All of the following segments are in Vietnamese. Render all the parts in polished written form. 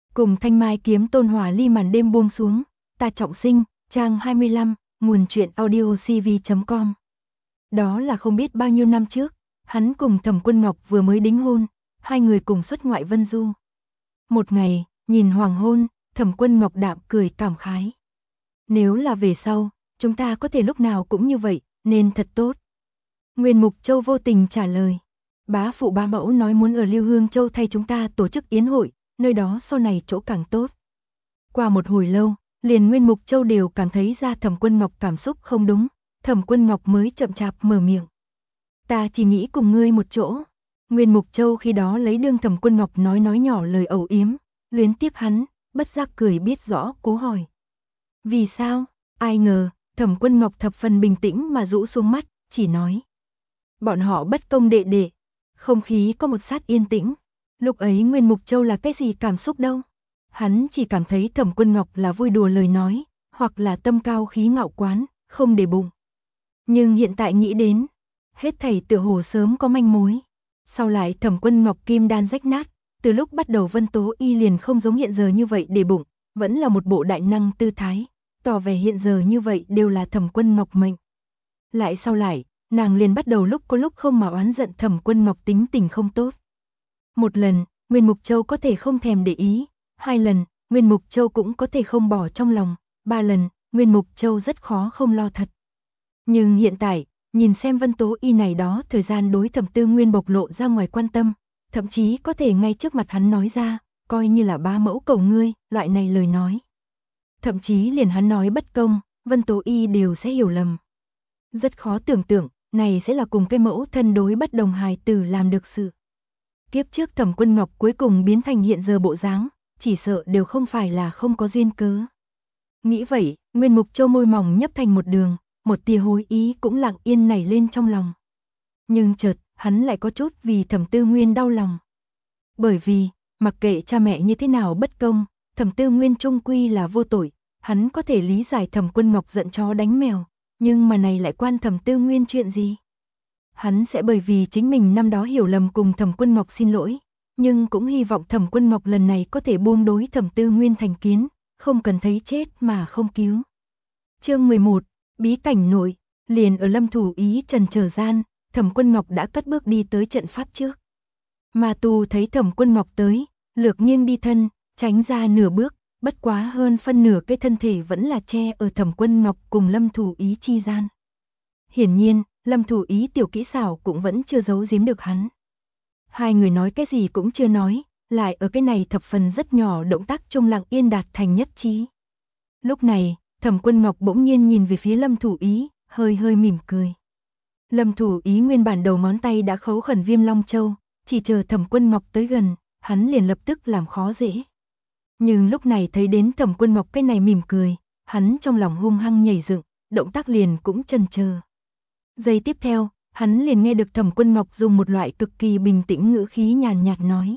Cùng Thanh Mai kiếm tôn hòa ly màn đêm buông xuống, ta trọng sinh, trang 25, nguồn truyện audio cv.com. Đó là không biết bao nhiêu năm trước, hắn cùng Thẩm Quân Ngọc vừa mới đính hôn, hai người cùng xuất ngoại vân du. Một ngày, nhìn hoàng hôn, Thẩm Quân Ngọc đạm cười cảm khái. Nếu là về sau, chúng ta có thể lúc nào cũng như vậy, nên thật tốt. Nguyên Mục Châu vô tình trả lời. Bá phụ bá mẫu nói muốn ở Lưu Hương Châu thay chúng ta tổ chức yến hội, nơi đó sau này chỗ càng tốt. Qua một hồi lâu, liền Nguyên Mục Châu đều cảm thấy ra Thẩm Quân Ngọc cảm xúc không đúng, Thẩm Quân Ngọc mới chậm chạp mở miệng. Ta chỉ nghĩ cùng ngươi một chỗ. Nguyên Mục Châu khi đó lấy đương Thẩm Quân Ngọc nói nhỏ lời ẩu yếm, luyến tiếc hắn, bất giác cười biết rõ cố hỏi. Vì sao? Ai ngờ, Thẩm Quân Ngọc thập phần bình tĩnh mà rũ xuống mắt, chỉ nói. Bọn họ bất công đệ đệ. Không khí có một sát yên tĩnh. Lúc ấy Nguyên Mục Châu là cái gì cảm xúc đâu. Hắn chỉ cảm thấy Thẩm Quân Ngọc là vui đùa lời nói, hoặc là tâm cao khí ngạo quán, không để bụng. Nhưng hiện tại nghĩ đến, hết thảy tựa hồ sớm có manh mối. Sau lại Thẩm Quân Ngọc kim đan rách nát, từ lúc bắt đầu Vân Tố Y liền không giống hiện giờ như vậy để bụng, vẫn là một bộ đại năng tư thái, tỏ vẻ hiện giờ như vậy đều là Thẩm Quân Ngọc mệnh. Lại sau lại, nàng liền bắt đầu lúc có lúc không mà oán giận Thẩm Quân Ngọc tính tình không tốt. Một lần, Nguyên Mục Châu có thể không thèm để ý, hai lần, Nguyên Mục Châu cũng có thể không bỏ trong lòng, ba lần, Nguyên Mục Châu rất khó không lo thật. Nhưng hiện tại, nhìn xem Vân Tố Y này đó thời gian đối Thẩm Tư Nguyên bộc lộ ra ngoài quan tâm, thậm chí có thể ngay trước mặt hắn nói ra, coi như là ba mẫu cầu ngươi, loại này lời nói. Thậm chí liền hắn nói bất công, Vân Tố Y đều sẽ hiểu lầm. Rất khó tưởng tượng, này sẽ là cùng cái mẫu thân đối bất đồng hài tử làm được sự. Kiếp trước Thẩm Quân Ngọc cuối cùng biến thành hiện giờ bộ dáng, chỉ sợ đều không phải là không có duyên cớ. Nghĩ vậy, Nguyên Mục Châu môi mỏng nhấp thành một đường, một tia hối ý cũng lặng yên nảy lên trong lòng. Nhưng chợt, hắn lại có chút vì Thẩm Tư Nguyên đau lòng. Bởi vì, mặc kệ cha mẹ như thế nào bất công, Thẩm Tư Nguyên trung quy là vô tội, hắn có thể lý giải Thẩm Quân Ngọc giận chó đánh mèo, nhưng mà này lại quan Thẩm Tư Nguyên chuyện gì? Hắn sẽ bởi vì chính mình năm đó hiểu lầm cùng Thẩm Quân Ngọc xin lỗi, nhưng cũng hy vọng Thẩm Quân Ngọc lần này có thể buông đối Thẩm Tư Nguyên thành kiến, không cần thấy chết mà không cứu. Chương 11, bí cảnh nội, liền ở Lâm Thủ Ý trần chờ gian, Thẩm Quân Ngọc đã cất bước đi tới trận pháp trước. Ma Tu thấy Thẩm Quân Ngọc tới, lược nghiêng đi thân, tránh ra nửa bước, bất quá hơn phân nửa cái thân thể vẫn là che ở Thẩm Quân Ngọc cùng Lâm Thủ Ý chi gian. Hiển nhiên, Lâm Thủ Ý tiểu kỹ xảo cũng vẫn chưa giấu giếm được hắn. Hai người nói cái gì cũng chưa nói, lại ở cái này thập phần rất nhỏ động tác trung lặng yên đạt thành nhất trí. Lúc này, Thẩm Quân Ngọc bỗng nhiên nhìn về phía Lâm Thủ Ý, hơi hơi mỉm cười. Lâm Thủ Ý nguyên bản đầu ngón tay đã khấu khẩn Viêm Long Châu, chỉ chờ Thẩm Quân Ngọc tới gần, hắn liền lập tức làm khó dễ. Nhưng lúc này thấy đến Thẩm Quân Ngọc cái này mỉm cười, hắn trong lòng hung hăng nhảy dựng, động tác liền cũng chần chờ. Giây tiếp theo, hắn liền nghe được Thẩm Quân Ngọc dùng một loại cực kỳ bình tĩnh ngữ khí nhàn nhạt nói.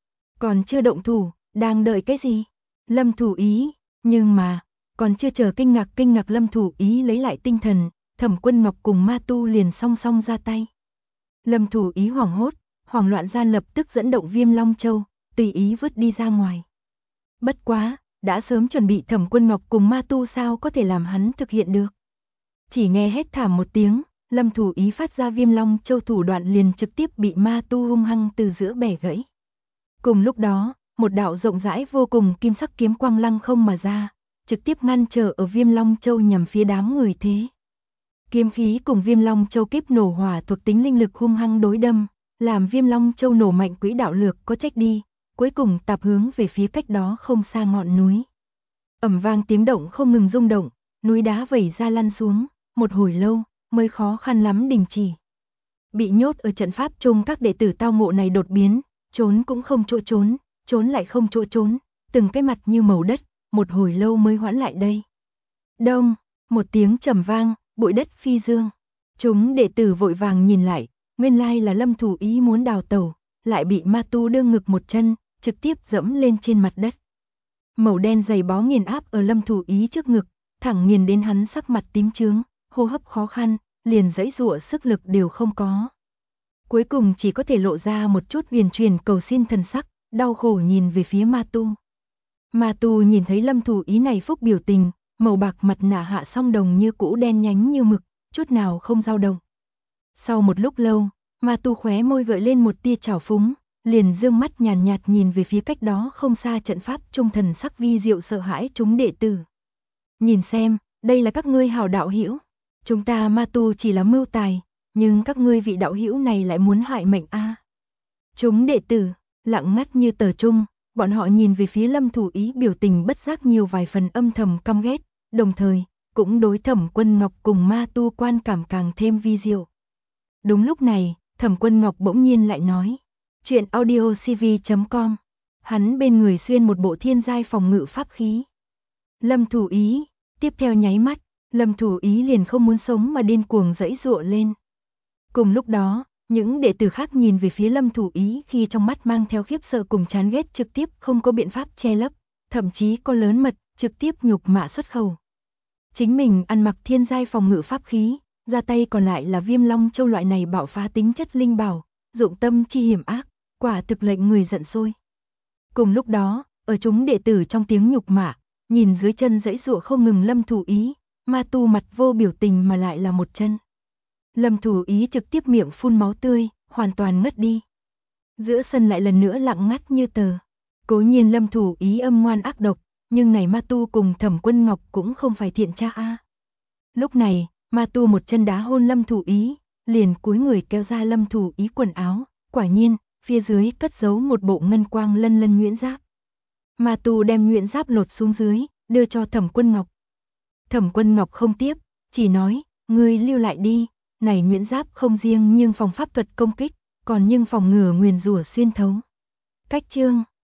Còn chưa động thủ, đang đợi cái gì? Lâm Thủ Ý, nhưng mà, còn chưa chờ kinh ngạc Lâm Thủ Ý lấy lại tinh thần, Thẩm Quân Ngọc cùng Ma Tu liền song song ra tay. Lâm Thủ Ý hoảng hốt, hoảng loạn gian lập tức dẫn động Viêm Long Châu, tùy ý vứt đi ra ngoài. Bất quá, đã sớm chuẩn bị Thẩm Quân Ngọc cùng Ma Tu sao có thể làm hắn thực hiện được. Chỉ nghe hét thảm một tiếng, Lâm Thủ Ý phát ra Viêm Long Châu thủ đoạn liền trực tiếp bị Ma Tu hung hăng từ giữa bẻ gãy. Cùng lúc đó, một đạo rộng rãi vô cùng kim sắc kiếm quang lăng không mà ra, trực tiếp ngăn trở ở Viêm Long Châu nhằm phía đám người thế. Kiếm khí cùng Viêm Long Châu kiếp nổ hỏa thuộc tính linh lực hung hăng đối đâm, làm Viêm Long Châu nổ mạnh quỹ đạo lược có trách đi, cuối cùng tạp hướng về phía cách đó không xa ngọn núi. Ầm vang tiếng động không ngừng rung động, núi đá vẩy ra lăn xuống, một hồi lâu mới khó khăn lắm đình chỉ. Bị nhốt ở trận pháp chung các đệ tử tao ngộ này đột biến, trốn cũng không chỗ trốn, trốn lại không chỗ trốn, từng cái mặt như màu đất, một hồi lâu mới hoãn lại đây. Đông, một tiếng trầm vang, bụi đất phi dương. Chúng đệ tử vội vàng nhìn lại, nguyên lai là Lâm Thủ Ý muốn đào tẩu, lại bị Ma Tu đương ngực một chân, trực tiếp dẫm lên trên mặt đất. Màu đen dày bó nghiền áp ở Lâm Thủ Ý trước ngực, thẳng nghiền đến hắn sắc mặt tím chướng, hô hấp khó khăn, liền giãy giụa sức lực đều không có. Cuối cùng chỉ có thể lộ ra một chút huyền truyền cầu xin thần sắc, đau khổ nhìn về phía Ma Tu. Ma Tu nhìn thấy Lâm Thủ Ý này phúc biểu tình, màu bạc mặt nạ hạ song đồng như cũ đen nhánh như mực, chút nào không dao động. Sau một lúc lâu, Ma Tu khóe môi gợi lên một tia trào phúng, liền dương mắt nhàn nhạt nhìn về phía cách đó không xa trận pháp trung thần sắc vi diệu sợ hãi chúng đệ tử. Nhìn xem, đây là các ngươi hảo đạo hữu. Chúng ta Ma Tu chỉ là mưu tài, nhưng các ngươi vị đạo hữu này lại muốn hại mệnh a. Chúng đệ tử, lặng ngắt như tờ trung, bọn họ nhìn về phía Lâm Thủ Ý biểu tình bất giác nhiều vài phần âm thầm căm ghét, đồng thời, cũng đối Thẩm Quân Ngọc cùng Ma Tu quan cảm càng thêm vi diệu. Đúng lúc này, Thẩm Quân Ngọc bỗng nhiên lại nói, chuyện audiocv.com, hắn bên người xuyên một bộ thiên giai phòng ngự pháp khí. Lâm Thủ Ý, tiếp theo nháy mắt, Lâm Thủ Ý liền không muốn sống mà điên cuồng giãy giụa lên. Cùng lúc đó, những đệ tử khác nhìn về phía Lâm Thủ Ý khi trong mắt mang theo khiếp sợ cùng chán ghét trực tiếp không có biện pháp che lấp, thậm chí có lớn mật, trực tiếp nhục mạ xuất khẩu. Chính mình ăn mặc thiên giai phòng ngự pháp khí, ra tay còn lại là Viêm Long Châu loại này bạo phá tính chất linh bảo, dụng tâm chi hiểm ác, quả thực lệnh người giận sôi. Cùng lúc đó, ở chúng đệ tử trong tiếng nhục mạ, nhìn dưới chân giãy giụa không ngừng Lâm Thủ Ý, Ma Tu mặt vô biểu tình mà lại là một chân. Lâm Thủ Ý trực tiếp miệng phun máu tươi, hoàn toàn ngất đi. Giữa sân lại lần nữa lặng ngắt như tờ. Cố nhiên Lâm Thủ Ý âm ngoan ác độc, nhưng này Ma Tu cùng Thẩm Quân Ngọc cũng không phải thiện tra a. Lúc này, Ma Tu một chân đá hôn Lâm Thủ Ý, liền cúi người kéo ra Lâm Thủ Ý quần áo, quả nhiên, phía dưới cất giấu một bộ ngân quang lân lân nhuyễn giáp. Ma Tu đem nhuyễn giáp lột xuống dưới, đưa cho Thẩm Quân Ngọc. Thẩm Quân Ngọc không tiếp, chỉ nói, ngươi lưu lại đi, này nhuyễn giáp không riêng nhưng phòng pháp thuật công kích, còn nhưng phòng ngừa nguyền rủa xuyên thấu. Cách chương